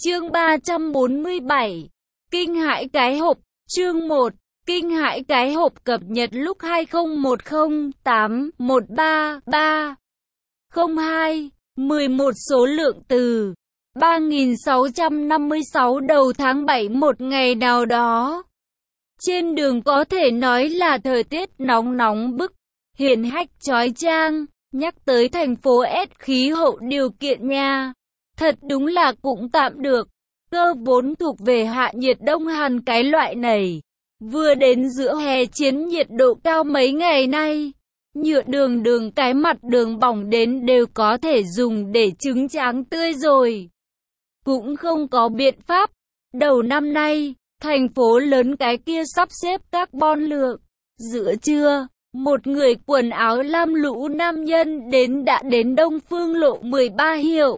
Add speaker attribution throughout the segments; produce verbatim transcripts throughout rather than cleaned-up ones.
Speaker 1: Chương ba trăm bốn mươi bảy. Kinh hãi cái hộp. Chương một. Kinh hãi cái hộp cập nhật lúc hai không một không tám một ba ba không hai. mười một số lượng từ ba nghìn sáu trăm năm mươi sáu đầu tháng bảy một ngày nào đó. Trên đường có thể nói là thời tiết nóng nóng bức, hiển hách chói chang, nhắc tới thành phố S khí hậu điều kiện nha. Thật đúng là cũng tạm được, cơ vốn thuộc về hạ nhiệt Đông Hàn cái loại này. Vừa đến giữa hè chiến nhiệt độ cao mấy ngày nay, nhựa đường đường cái mặt đường bỏng đến đều có thể dùng để trứng tráng tươi rồi. Cũng không có biện pháp, đầu năm nay, thành phố lớn cái kia sắp xếp carbon lượng. Giữa trưa, một người quần áo lam lũ nam nhân đến đã đến Đông Phương lộ mười ba hiệu.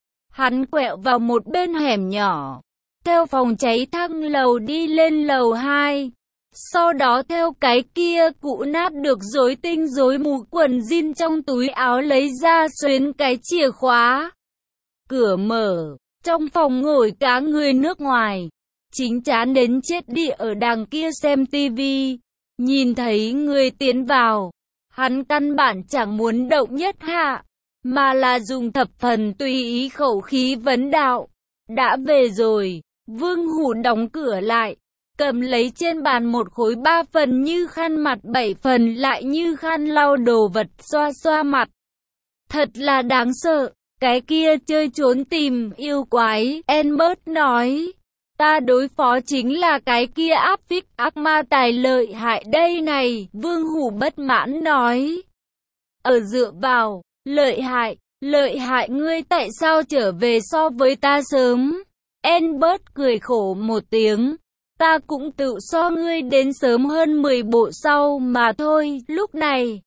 Speaker 1: Hắn quẹo vào một bên hẻm nhỏ, theo phòng cháy thang lầu đi lên lầu hai. Sau đó theo cái kia cũ nát được rối tinh rối mù quần jean trong túi áo lấy ra xuyến cái chìa khóa. Cửa mở, trong phòng ngồi cả người nước ngoài. Chính chán đến chết đi ở đằng kia xem tivi. Nhìn thấy người tiến vào, hắn căn bản chẳng muốn động nhất hạ, mà là dùng thập phần tùy ý khẩu khí vấn đạo. Đã về rồi. Vương Hủ đóng cửa lại, cầm lấy trên bàn một khối ba phần như khăn mặt bảy phần lại như khăn lau đồ vật xoa xoa mặt. Thật là đáng sợ, cái kia chơi trốn tìm yêu quái, Albert nói. Ta đối phó chính là cái kia áp phích ác ma tài lợi hại đây này, Vương Hủ bất mãn nói. Ở dựa vào, lợi hại, lợi hại ngươi tại sao trở về so với ta sớm? Albert cười khổ một tiếng. Ta cũng tự so ngươi đến sớm hơn mười bộ sau mà thôi. Lúc này,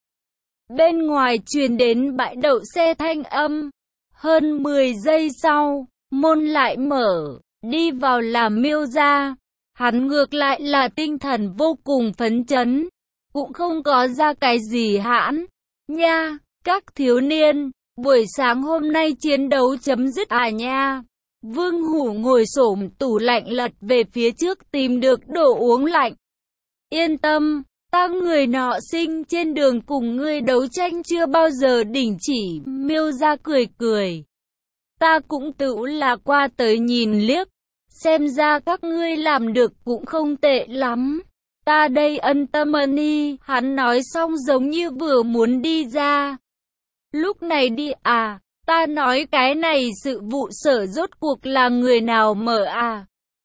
Speaker 1: bên ngoài truyền đến bãi đậu xe thanh âm. Hơn mười giây sau, môn lại mở. Đi vào là Miêu gia. Hắn ngược lại là tinh thần vô cùng phấn chấn. Cũng không có ra cái gì hãn. Nha, các thiếu niên, buổi sáng hôm nay chiến đấu chấm dứt à nha. Vương Hủ ngồi xổm tủ lạnh lật về phía trước tìm được đồ uống lạnh. Yên tâm, ta người nọ sinh trên đường cùng ngươi đấu tranh chưa bao giờ đình chỉ. Miêu gia cười cười. Ta cũng tự là qua tới nhìn liếc. Xem ra các ngươi làm được cũng không tệ lắm. Ta đây ân tâm ân y. Hắn nói xong giống như vừa muốn đi ra. Lúc này đi à? Ta nói cái này sự vụ sở rốt cuộc là người nào mở à?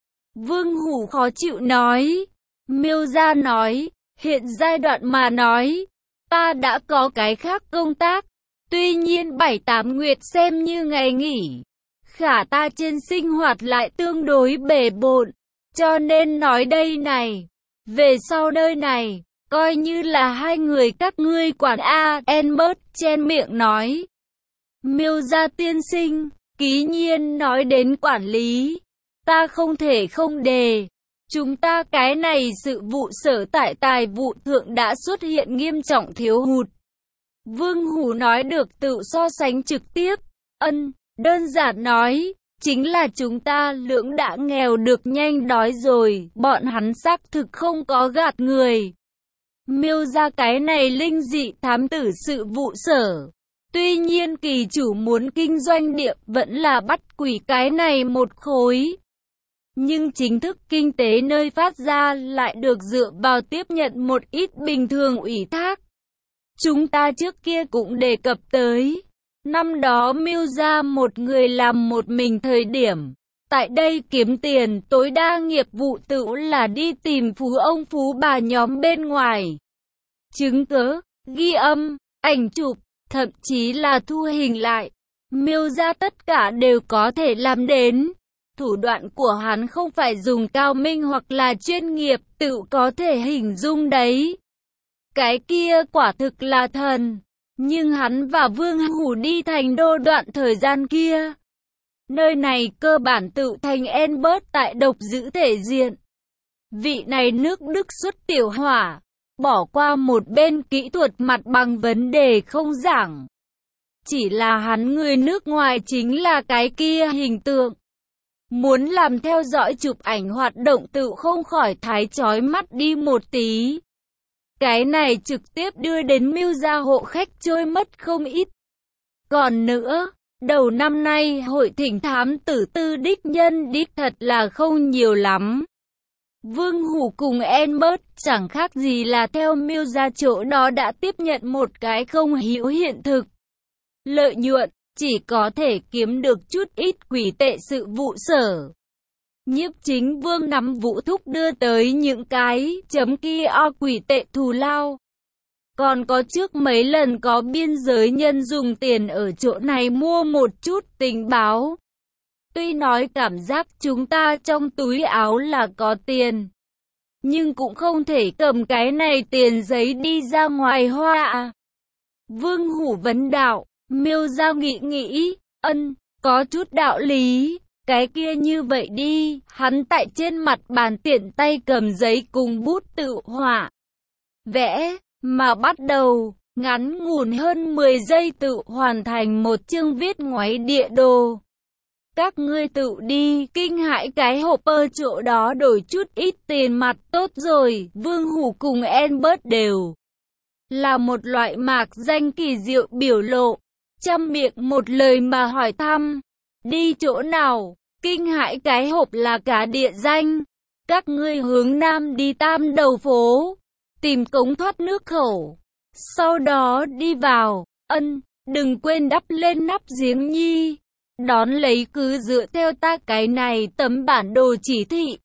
Speaker 1: Vương Hủ khó chịu nói. Miêu gia nói, hiện giai đoạn mà nói, ta đã có cái khác công tác. Tuy nhiên bảy tám nguyệt xem như ngày nghỉ. Khả ta trên sinh hoạt lại tương đối bề bộn. Cho nên nói đây này, về sau nơi này, coi như là hai người các ngươi quản a. Albert chen miệng nói. Miêu gia tiên sinh, ký nhiên nói đến quản lý. Ta không thể không đề. Chúng ta cái này sự vụ sở tại tài vụ thượng đã xuất hiện nghiêm trọng thiếu hụt. Vương Hủ nói được tự so sánh trực tiếp. Ân, đơn giản nói, chính là chúng ta lưỡng đã nghèo được nhanh đói rồi. Bọn hắn xác thực không có gạt người. Miêu gia cái này linh dị thám tử sự vụ sở. Tuy nhiên kỳ chủ muốn kinh doanh địa vẫn là bắt quỷ cái này một khối. Nhưng chính thức kinh tế nơi phát ra lại được dựa vào tiếp nhận một ít bình thường ủy thác. Chúng ta trước kia cũng đề cập tới. Năm đó Miêu gia một người làm một mình thời điểm. Tại đây kiếm tiền tối đa nghiệp vụ tự là đi tìm phú ông phú bà nhóm bên ngoài. Chứng cớ, ghi âm, ảnh chụp. Thậm chí là thu hình lại, Miêu gia tất cả đều có thể làm đến. Thủ đoạn của hắn không phải dùng cao minh hoặc là chuyên nghiệp, tự có thể hình dung đấy. Cái kia quả thực là thần. Nhưng hắn và Vương Hủ đi thành đô đoạn thời gian kia. Nơi này cơ bản tự thành Albert tại độc giữ thể diện. Vị này nước Đức xuất tiểu hỏa. Bỏ qua một bên kỹ thuật mặt bằng vấn đề không giảng. Chỉ là hắn người nước ngoài chính là cái kia hình tượng. Muốn làm theo dõi chụp ảnh hoạt động tự không khỏi thái chói mắt đi một tí. Cái này trực tiếp đưa đến mưu gia hộ khách trôi mất không ít. Còn nữa, đầu năm nay hội thỉnh thám tử tư đích nhân đích thật là không nhiều lắm. Vương Hủ cùng Albert chẳng khác gì là theo mưu gia chỗ đó đã tiếp nhận một cái không hữu hiện thực. Lợi nhuận, chỉ có thể kiếm được chút ít quỷ tệ sự vụ sở. Nhiếp chính vương nắm Vũ Thúc đưa tới những cái chấm kia o quỷ tệ thù lao. Còn có trước mấy lần có biên giới nhân dùng tiền ở chỗ này mua một chút tình báo. Tuy nói cảm giác chúng ta trong túi áo là có tiền, nhưng cũng không thể cầm cái này tiền giấy đi ra ngoài hoa. Vương Hủ vấn đạo, Miêu Giao nghĩ nghĩ, ân, có chút đạo lý. Cái kia như vậy đi, hắn tại trên mặt bàn tiện tay cầm giấy cùng bút tự họa. Vẽ, mà bắt đầu, ngắn ngủn hơn mười giây tự hoàn thành một chương viết ngoáy địa đồ. Các ngươi tự đi, kinh hãi cái hộp ở chỗ đó đổi chút ít tiền mặt tốt rồi, Vương Hủ cùng Albert đều là một loại mạc danh kỳ diệu biểu lộ, trăm miệng một lời mà hỏi thăm. Đi chỗ nào? Kinh hãi cái hộp là cả địa danh. Các ngươi hướng nam đi Tam Đầu phố, tìm cống thoát nước khẩu. Sau đó đi vào, ân, đừng quên đắp lên nắp giếng nhi. Đón lấy cứ dựa theo ta cái này tấm bản đồ chỉ thị.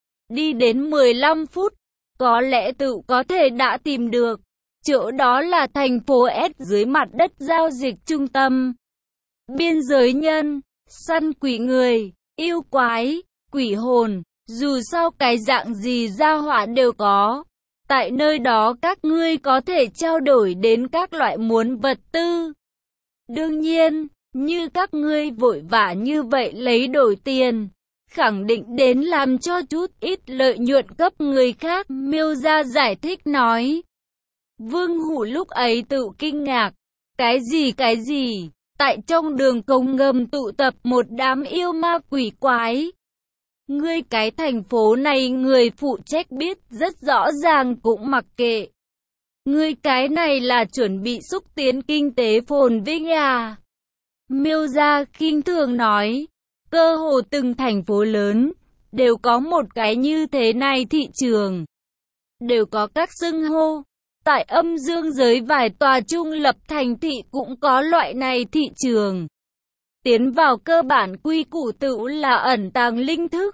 Speaker 1: Đi đến mười lăm phút, có lẽ tự có thể đã tìm được. Chỗ đó là thành phố S dưới mặt đất giao dịch trung tâm. Biên giới nhân, săn quỷ người, yêu quái, quỷ hồn, dù sao cái dạng gì gia hỏa đều có. Tại nơi đó các ngươi có thể trao đổi đến các loại muốn vật tư. Đương nhiên, như các ngươi vội vã như vậy lấy đổi tiền, khẳng định đến làm cho chút ít lợi nhuận cấp người khác, Miêu Gia giải thích nói. Vương Hủ lúc ấy tự kinh ngạc, cái gì cái gì, tại trong đường công ngầm tụ tập một đám yêu ma quỷ quái. Ngươi cái thành phố này người phụ trách biết rất rõ ràng cũng mặc kệ. Ngươi cái này là chuẩn bị xúc tiến kinh tế phồn vinh à? Miêu Gia khinh thường nói, cơ hồ từng thành phố lớn, đều có một cái như thế này thị trường. Đều có các xưng hô. Tại âm dương giới vài tòa trung lập thành thị cũng có loại này thị trường. Tiến vào cơ bản quy củ tự là ẩn tàng linh thức.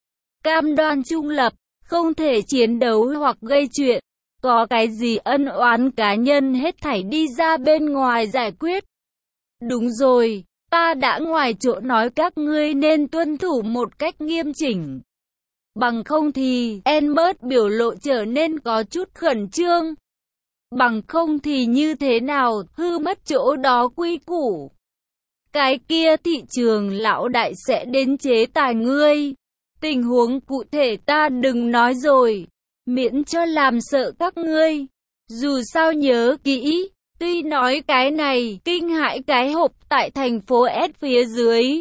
Speaker 1: Cam đoan trung lập, không thể chiến đấu hoặc gây chuyện. Có cái gì ân oán cá nhân hết thảy đi ra bên ngoài giải quyết. Đúng rồi, ta đã ngoài chỗ nói các ngươi nên tuân thủ một cách nghiêm chỉnh. Bằng không thì, Albert biểu lộ trở nên có chút khẩn trương. Bằng không thì như thế nào, hư mất chỗ đó quy củ. Cái kia thị trường lão đại sẽ đến chế tài ngươi. Tình huống cụ thể ta đừng nói rồi, miễn cho làm sợ các ngươi. Dù sao nhớ kỹ, tuy nói cái này kinh hãi cái hộp tại thành phố S phía dưới,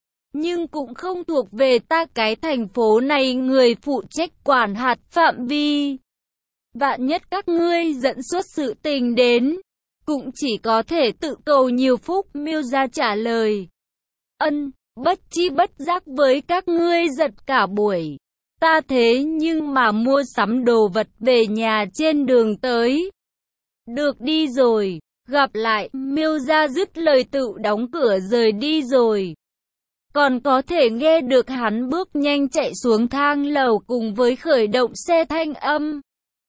Speaker 1: nhưng cũng không thuộc về ta cái thành phố này người phụ trách quản hạt phạm vi. Vạn nhất các ngươi dẫn xuất sự tình đến, cũng chỉ có thể tự cầu nhiều phúc, Miêu Gia trả lời. Ân, bất chi bất giác với các ngươi giật cả buổi. Ta thế nhưng mà mua sắm đồ vật về nhà trên đường tới. Được đi rồi, gặp lại, Miêu Gia dứt lời tự đóng cửa rời đi rồi. Còn có thể nghe được hắn bước nhanh chạy xuống thang lầu cùng với khởi động xe thanh âm.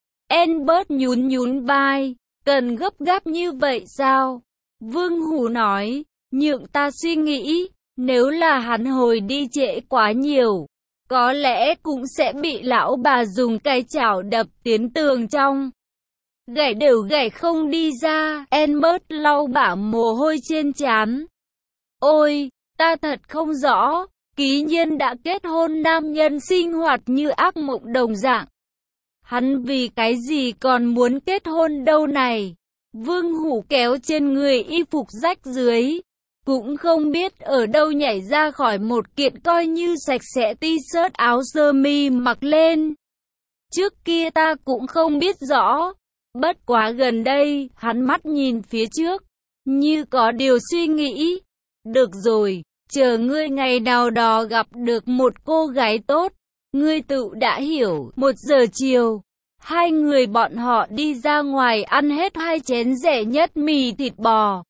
Speaker 1: Albert nhún nhún vai, cần gấp gáp như vậy sao? Vương Hủ nói, nhượng ta suy nghĩ, nếu là hắn hồi đi trễ quá nhiều, có lẽ cũng sẽ bị lão bà dùng cây chảo đập tiến tường trong. Gảy đều gảy không đi ra, Albert lau bả mồ hôi trên trán. Ôi, ta thật không rõ, ký nhiên đã kết hôn nam nhân sinh hoạt như ác mộng đồng dạng. Hắn vì cái gì còn muốn kết hôn đâu này? Vương Hủ kéo trên người y phục rách dưới, cũng không biết ở đâu nhảy ra khỏi một kiện coi như sạch sẽ t-shirt áo sơ mi mặc lên. Trước kia ta cũng không biết rõ, bất quá gần đây, hắn mắt nhìn phía trước, như có điều suy nghĩ. Được rồi, chờ ngươi ngày nào đó gặp được một cô gái tốt, ngươi tự đã hiểu. Một giờ chiều, hai người bọn họ đi ra ngoài ăn hết hai chén rẻ nhất mì thịt bò.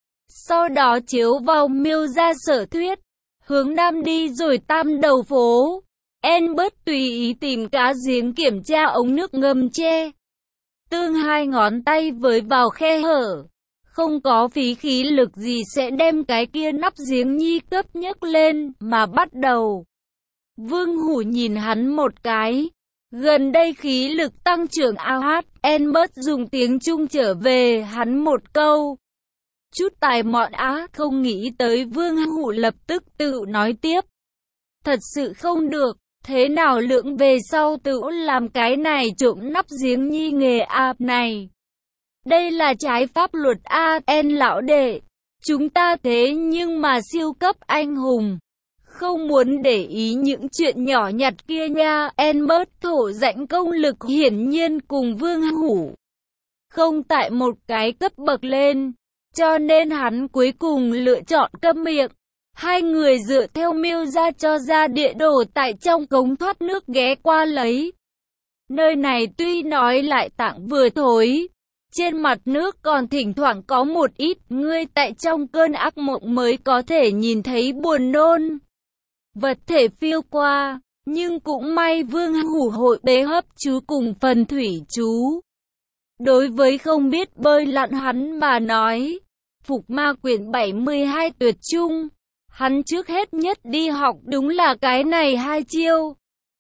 Speaker 1: Sau đó chiếu vào Miêu gia Sở Thuyết, hướng nam đi rồi tam đầu phố. Albert tùy ý tìm cá giếng kiểm tra ống nước ngầm tre. Tương hai ngón tay với vào khe hở. Không có phí khí lực gì sẽ đem cái kia nắp giếng nhi cấp nhấc lên mà bắt đầu. Vương Hủ nhìn hắn một cái. Gần đây khí lực tăng trưởng a hát. Albert dùng tiếng Trung trở về hắn một câu. Chút tài mọn á, không nghĩ tới Vương Hủ lập tức tự nói tiếp. Thật sự không được, thế nào lượng về sau tự làm cái này trộm nắp giếng nhi nghề a này. Đây là trái pháp luật a en lão đệ. Chúng ta thế nhưng mà siêu cấp anh hùng. Không muốn để ý những chuyện nhỏ nhặt kia nha. Albert thổ rãnh công lực hiển nhiên cùng Vương Hủ không tại một cái cấp bậc lên. Cho nên hắn cuối cùng lựa chọn câm miệng. Hai người dựa theo Miêu gia cho ra địa đồ tại trong cống thoát nước ghé qua lấy. Nơi này tuy nói lại tặng vừa thối, trên mặt nước còn thỉnh thoảng có một ít ngươi tại trong cơn ác mộng mới có thể nhìn thấy buồn nôn. Vật thể phiêu qua, nhưng cũng may Vương Hủ hội bế hấp chú cùng phần thủy chú. Đối với không biết bơi lặn hắn mà nói, Phục Ma quyển bảy mươi hai tuyệt chung, hắn trước hết nhất đi học đúng là cái này hai chiêu.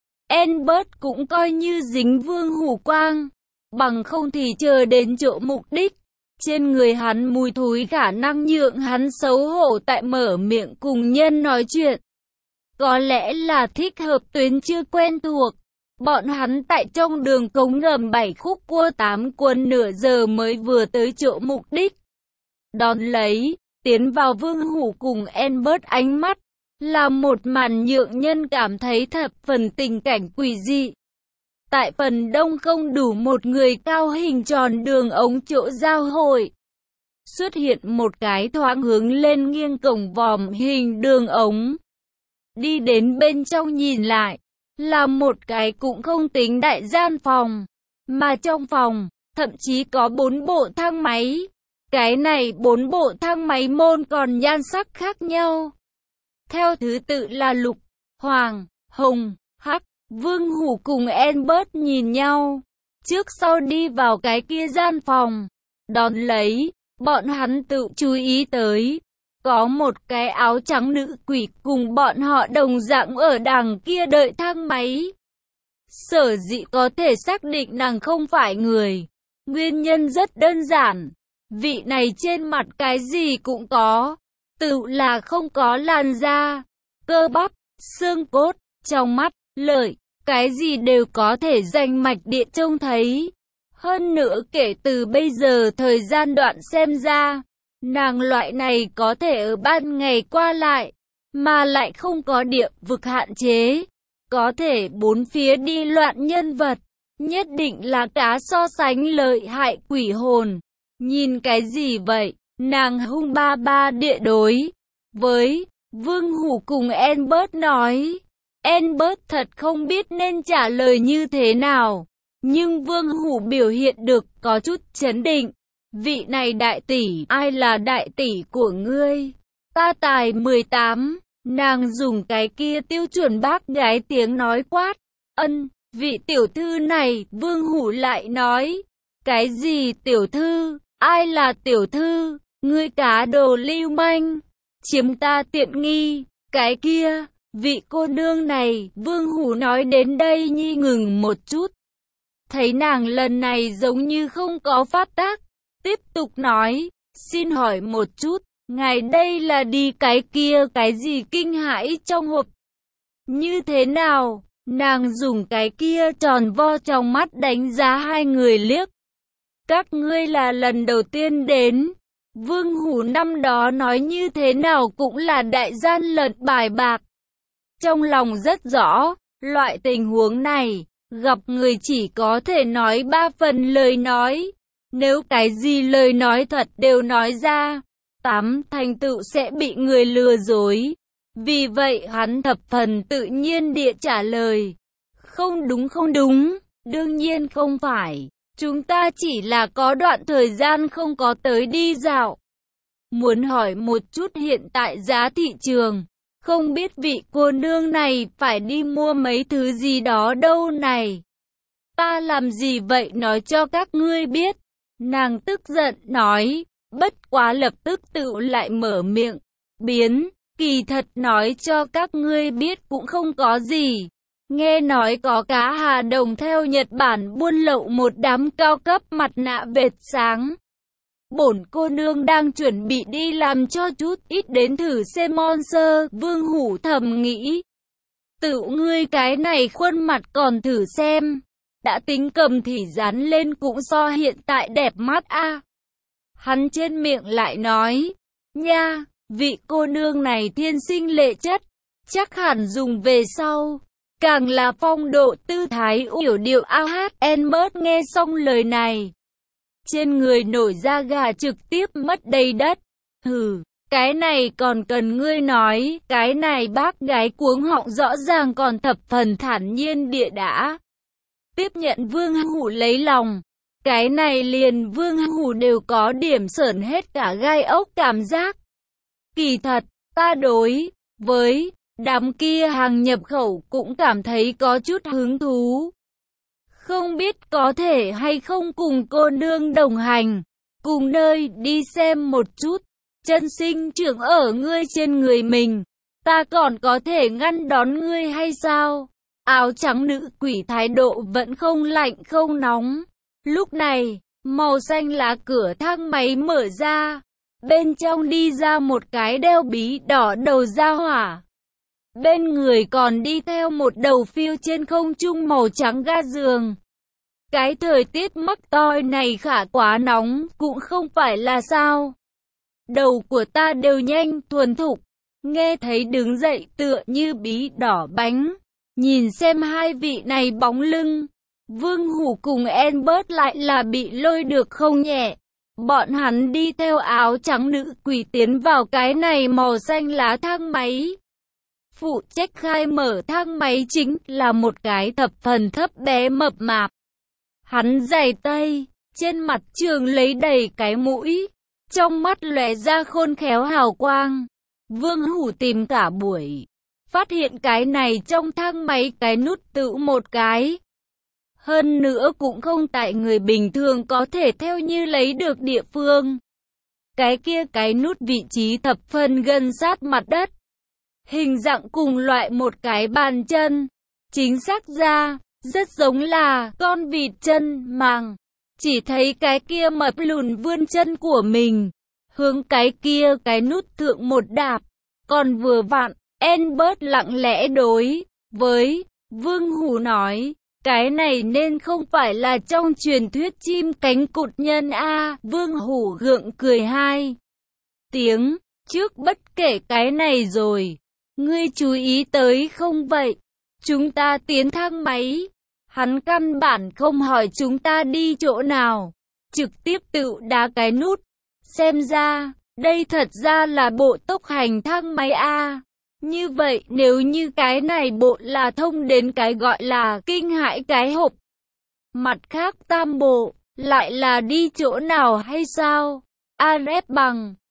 Speaker 1: Albert cũng coi như dính Vương Hủ quang, bằng không thì chờ đến chỗ mục đích. Trên người hắn mùi thối khả năng nhượng hắn xấu hổ tại mở miệng cùng nhân nói chuyện. Có lẽ là thích hợp tuyến chưa quen thuộc. Bọn hắn tại trong đường cống ngầm bảy khúc cua tám quân nửa giờ mới vừa tới chỗ mục đích. Đón lấy, tiến vào Vương Hủ cùng Albert ánh mắt, là một màn nhượng nhân cảm thấy thập phần tình cảnh quỷ dị. Tại phần đông không đủ một người cao hình tròn đường ống chỗ giao hội. Xuất hiện một cái thoáng hướng lên nghiêng cổng vòm hình đường ống. Đi đến bên trong nhìn lại, là một cái cũng không tính đại gian phòng. Mà trong phòng, thậm chí có bốn bộ thang máy. Cái này bốn bộ thang máy môn còn nhan sắc khác nhau. Theo thứ tự là lục, hoàng, hồng, hắc. Vương Hủ cùng Albert nhìn nhau, trước sau đi vào cái kia gian phòng. Đón lấy, bọn hắn tự chú ý tới, có một cái áo trắng nữ quỷ cùng bọn họ đồng dạng ở đằng kia đợi thang máy. Sở dĩ có thể xác định nàng không phải người, nguyên nhân rất đơn giản. Vị này trên mặt cái gì cũng có, tự là không có làn da, cơ bắp, xương cốt, trong mắt, lợi, cái gì đều có thể rành mạch điện trông thấy. Hơn nữa kể từ bây giờ thời gian đoạn xem ra, nàng loại này có thể ở ban ngày qua lại, mà lại không có địa vực hạn chế, có thể bốn phía đi loạn nhân vật, nhất định là cá so sánh lợi hại quỷ hồn. Nhìn cái gì vậy? Nàng hung ba ba địa đối với Vương Hủ cùng Albert nói. Albert thật không biết nên trả lời như thế nào, nhưng Vương Hủ biểu hiện được có chút chấn định. Vị này đại tỷ, ai là đại tỷ của ngươi? Ta tài mười tám, nàng dùng cái kia tiêu chuẩn bác gái tiếng nói quát. Ân, vị tiểu thư này, Vương Hủ lại nói. Cái gì tiểu thư? Ai là tiểu thư? Ngươi cá đồ lưu manh, chiếm ta tiện nghi, cái kia. Vị cô nương này, Vương Hủ nói đến đây nhi ngừng một chút. Thấy nàng lần này giống như không có phát tác. Tiếp tục nói, xin hỏi một chút, ngài đây là đi cái kia cái gì kinh hãi trong hộp? Như thế nào? Nàng dùng cái kia tròn vo trong mắt đánh giá hai người liếc. Các ngươi là lần đầu tiên đến. Vương Hủ năm đó nói như thế nào cũng là đại gian lận bài bạc. Trong lòng rất rõ, loại tình huống này, gặp người chỉ có thể nói ba phần lời nói. Nếu cái gì lời nói thật đều nói ra, tám thành tựu sẽ bị người lừa dối. Vì vậy hắn thập phần tự nhiên địa trả lời. Không đúng không đúng, đương nhiên không phải. Chúng ta chỉ là có đoạn thời gian không có tới đi dạo. Muốn hỏi một chút hiện tại giá thị trường. Không biết vị cô nương này phải đi mua mấy thứ gì đó đâu này. Ta làm gì vậy nói cho các ngươi biết. Nàng tức giận nói, bất quá lập tức tự lại mở miệng. Biến, kỳ thật nói cho các ngươi biết cũng không có gì. Nghe nói có cá Hà Đồng theo Nhật Bản buôn lậu một đám cao cấp mặt nạ vệt sáng. Bổn cô nương đang chuẩn bị đi làm cho chút ít đến thử xem monster. Vương Hủ thầm nghĩ. Tự ngươi cái này khuôn mặt còn thử xem. Đã tính cầm thì dán lên cũng so hiện tại đẹp mắt a. À. Hắn trên miệng lại nói. Nha, vị cô nương này thiên sinh lệ chất. Chắc hẳn dùng về sau. Càng là phong độ tư thái yểu điệu a hát. Albert nghe xong lời này. Trên người nổi da gà trực tiếp mất đầy đất. Hừ, cái này còn cần ngươi nói. Cái này bác gái cuống họng rõ ràng còn thập phần thản nhiên địa đã. Tiếp nhận Vương Hủ lấy lòng. Cái này liền Vương Hủ đều có điểm sởn hết cả gai ốc cảm giác. Kỳ thật, ta đối với đám kia hàng nhập khẩu cũng cảm thấy có chút hứng thú. Không biết có thể hay không cùng cô nương đồng hành, cùng nơi đi xem một chút, chân sinh trưởng ở ngươi trên người mình, ta còn có thể ngăn đón ngươi hay sao? Áo trắng nữ quỷ thái độ vẫn không lạnh không nóng. Lúc này, màu xanh lá cửa thang máy mở ra, bên trong đi ra một cái đeo bí đỏ đầu ra hỏa. Bên người còn đi theo một đầu phiêu trên không trung màu trắng ga giường. Cái thời tiết mắc toi này khả quá nóng, cũng không phải là sao. Đầu của ta đều nhanh thuần thục, nghe thấy đứng dậy tựa như bí đỏ bánh. Nhìn xem hai vị này bóng lưng, Vương Hủ cùng Albert lại là bị lôi được không nhẹ. Bọn hắn đi theo áo trắng nữ quỷ tiến vào cái này màu xanh lá thang máy. Phụ trách khai mở thang máy chính là một cái thập phần thấp bé mập mạp. Hắn giày tây, trên mặt trường lấy đầy cái mũi, trong mắt lóe ra khôn khéo hào quang. Vương Hủ tìm cả buổi, phát hiện cái này trong thang máy cái nút tự một cái. Hơn nữa cũng không tại người bình thường có thể theo như lấy được địa phương. Cái kia cái nút vị trí thập phần gần sát mặt đất. Hình dạng cùng loại một cái bàn chân. Chính xác ra, rất giống là con vịt chân màng. Chỉ thấy cái kia mập lùn vươn chân của mình, hướng cái kia cái nút thượng một đạp. Còn vừa vặn, Albert lặng lẽ đối với Vương Hủ nói, cái này nên không phải là trong truyền thuyết chim cánh cụt nhân a. À. Vương Hủ gượng cười hai tiếng, trước bất kể cái này rồi, ngươi chú ý tới không vậy? Chúng ta tiến thang máy, hắn căn bản không hỏi chúng ta đi chỗ nào, trực tiếp tự đá cái nút. Xem ra, đây thật ra là bộ tốc hành thang máy a. À. Như vậy nếu như cái này bộ là thông đến cái gọi là kinh hãi cái hộp, mặt khác tam bộ lại là đi chỗ nào hay sao? A Rép bằng